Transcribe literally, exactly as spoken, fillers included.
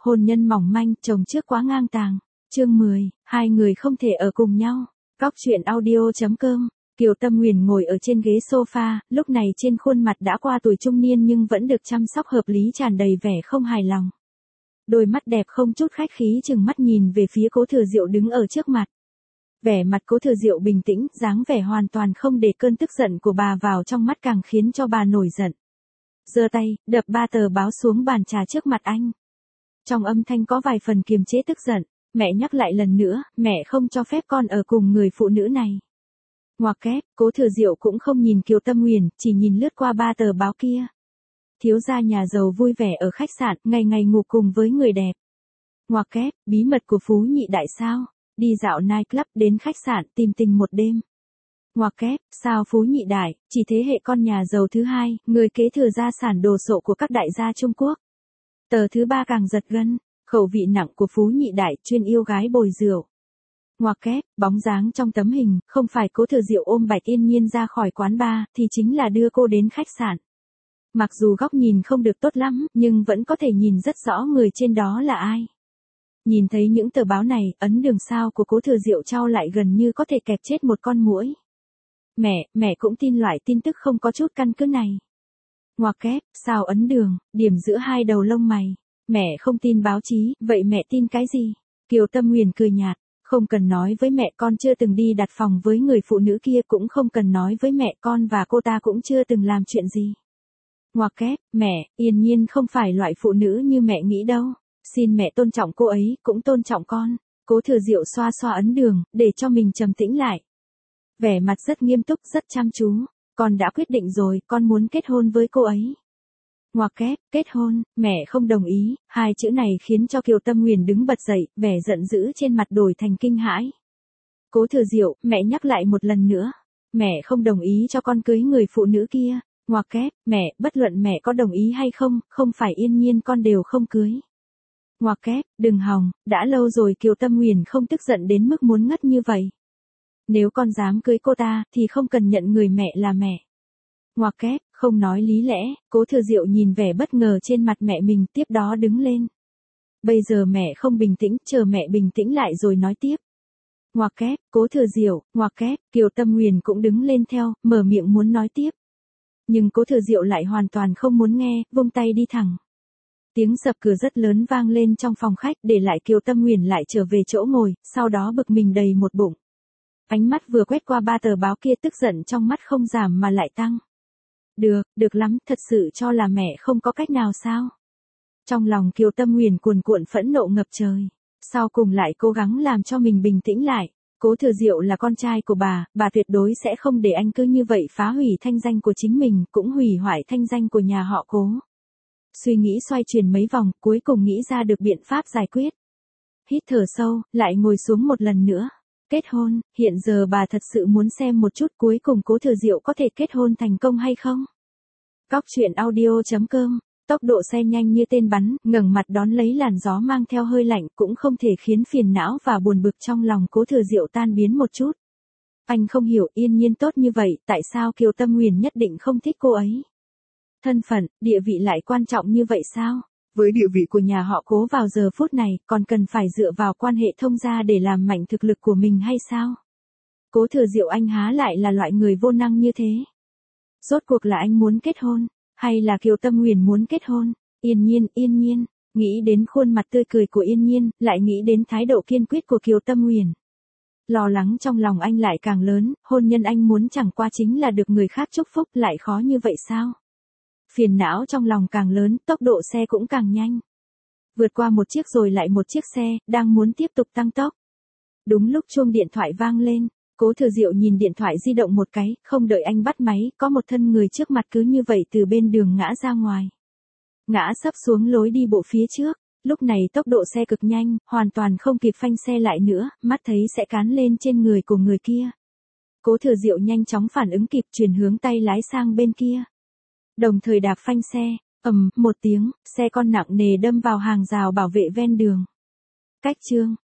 hôn nhân mỏng manh, chồng trước quá ngang tàng. Chương mười, hai người không thể ở cùng nhau. Góc truyện audio chấm com. Kiều Tâm Huyền ngồi ở trên ghế sofa, lúc này trên khuôn mặt đã qua tuổi trung niên nhưng vẫn được chăm sóc hợp lý, tràn đầy vẻ không hài lòng. Đôi mắt đẹp không chút khách khí chừng mắt nhìn về phía Cố Thừa Diệu đứng ở trước mặt. Vẻ mặt Cố Thừa Diệu bình tĩnh, dáng vẻ hoàn toàn không để cơn tức giận của bà vào trong mắt càng khiến cho bà nổi giận. Giơ tay, đập ba tờ báo xuống bàn trà trước mặt anh. Trong âm thanh có vài phần kiềm chế tức giận, mẹ nhắc lại lần nữa, mẹ không cho phép con ở cùng người phụ nữ này. Ngoặc kép, Cố Thừa Diệu cũng không nhìn Kiều Tâm Huyền, chỉ nhìn lướt qua ba tờ báo kia. Thiếu gia nhà giàu vui vẻ ở khách sạn, ngày ngày ngủ cùng với người đẹp. Ngoặc kép, bí mật của Phú Nhị Đại sao? Đi dạo nightclub đến khách sạn tìm tình một đêm. Ngoặc kép, sao Phú Nhị Đại, chỉ thế hệ con nhà giàu thứ hai, người kế thừa gia sản đồ sộ của các đại gia Trung Quốc. Tờ thứ ba càng giật gân, khẩu vị nặng của Phú Nhị Đại chuyên yêu gái bồi rượu. Ngoặc kép, bóng dáng trong tấm hình, không phải Cố Thừa Diệu ôm Bạch Yên Nhiên ra khỏi quán bar, thì chính là đưa cô đến khách sạn. Mặc dù góc nhìn không được tốt lắm, nhưng vẫn có thể nhìn rất rõ người trên đó là ai. Nhìn thấy những tờ báo này, ấn đường sao của Cố Thừa Diệu trao lại gần như có thể kẹp chết một con muỗi. Mẹ, mẹ cũng tin loại tin tức không có chút căn cứ này. Ngoặc kép, sao ấn đường, điểm giữa hai đầu lông mày. Mẹ không tin báo chí, vậy mẹ tin cái gì? Kiều Tâm Huyền cười nhạt, không cần nói với mẹ con chưa từng đi đặt phòng với người phụ nữ kia, cũng không cần nói với mẹ con và cô ta cũng chưa từng làm chuyện gì. Ngoặc kép, mẹ, Yên Nhiên không phải loại phụ nữ như mẹ nghĩ đâu. Xin mẹ tôn trọng cô ấy, cũng tôn trọng con. Cố Thừa Diệu xoa xoa ấn đường, để cho mình trầm tĩnh lại. Vẻ mặt rất nghiêm túc, rất chăm chú. Con đã quyết định rồi, con muốn kết hôn với cô ấy. Ngoặc kép, kết hôn, mẹ không đồng ý. Hai chữ này khiến cho Kiều Tâm Huyền đứng bật dậy, vẻ giận dữ trên mặt đổi thành kinh hãi. Cố Thừa Diệu, mẹ nhắc lại một lần nữa. Mẹ không đồng ý cho con cưới người phụ nữ kia. Ngoặc kép, mẹ, bất luận mẹ có đồng ý hay không, không phải Yên Nhiên con đều không cưới. Ngoặc kép, đừng hòng, đã lâu rồi Kiều Tâm Huyền không tức giận đến mức muốn ngất như vậy. Nếu con dám cưới cô ta, thì không cần nhận người mẹ là mẹ. Ngoặc kép, không nói lý lẽ. Cố Thừa Diệu nhìn vẻ bất ngờ trên mặt mẹ mình, tiếp đó đứng lên. Bây giờ mẹ không bình tĩnh, chờ mẹ bình tĩnh lại rồi nói tiếp. Ngoặc kép, Cố Thừa Diệu, ngoặc kép, Kiều Tâm Huyền cũng đứng lên theo, mở miệng muốn nói tiếp. Nhưng Cố Thừa Diệu lại hoàn toàn không muốn nghe, vung tay đi thẳng. Tiếng sập cửa rất lớn vang lên trong phòng khách, để lại Kiều Tâm Huyền lại trở về chỗ ngồi, sau đó bực mình đầy một bụng. Ánh mắt vừa quét qua ba tờ báo kia, tức giận trong mắt không giảm mà lại tăng. Được, được lắm, thật sự cho là mẹ không có cách nào sao? Trong lòng Kiều Tâm Huyền cuồn cuộn phẫn nộ ngập trời. Sau cùng lại cố gắng làm cho mình bình tĩnh lại. Cố Thừa Diệu là con trai của bà, bà tuyệt đối sẽ không để anh cứ như vậy phá hủy thanh danh của chính mình, cũng hủy hoại thanh danh của nhà họ Cố. Suy nghĩ xoay chuyển mấy vòng, cuối cùng nghĩ ra được biện pháp giải quyết. Hít thở sâu, lại ngồi xuống một lần nữa. Kết hôn, hiện giờ bà thật sự muốn xem một chút cuối cùng Cố Thừa Diệu có thể kết hôn thành công hay không. Góc truyện audio chấm com. Tốc độ xe nhanh như tên bắn, ngẩng mặt đón lấy làn gió mang theo hơi lạnh, cũng không thể khiến phiền não và buồn bực trong lòng Cố Thừa Diệu tan biến một chút. Anh không hiểu, Yên Nhiên tốt như vậy, tại sao Kiều Tâm Huyền nhất định không thích cô ấy? Thân phận, địa vị lại quan trọng như vậy sao? Với địa vị của nhà họ Cố vào giờ phút này, còn cần phải dựa vào quan hệ thông gia để làm mạnh thực lực của mình hay sao? Cố Thừa Diệu anh há lại là loại người vô năng như thế? Rốt cuộc là anh muốn kết hôn, hay là Kiều Tâm Huyền muốn kết hôn? Yên Nhiên, Yên Nhiên, nghĩ đến khuôn mặt tươi cười của Yên Nhiên, lại nghĩ đến thái độ kiên quyết của Kiều Tâm Huyền. Lo lắng trong lòng anh lại càng lớn, hôn nhân anh muốn chẳng qua chính là được người khác chúc phúc, lại khó như vậy sao? Phiền não trong lòng càng lớn, tốc độ xe cũng càng nhanh. Vượt qua một chiếc rồi lại một chiếc xe, đang muốn tiếp tục tăng tốc. Đúng lúc chuông điện thoại vang lên, Cố Thừa Diệu nhìn điện thoại di động một cái, không đợi anh bắt máy, có một thân người trước mặt cứ như vậy từ bên đường ngã ra ngoài. Ngã sấp xuống lối đi bộ phía trước, lúc này tốc độ xe cực nhanh, hoàn toàn không kịp phanh xe lại nữa, mắt thấy sẽ cán lên trên người của người kia. Cố Thừa Diệu nhanh chóng phản ứng kịp, chuyển hướng tay lái sang bên kia. Đồng thời đạp phanh xe, ầm, một tiếng, xe con nặng nề đâm vào hàng rào bảo vệ ven đường. Cách chương.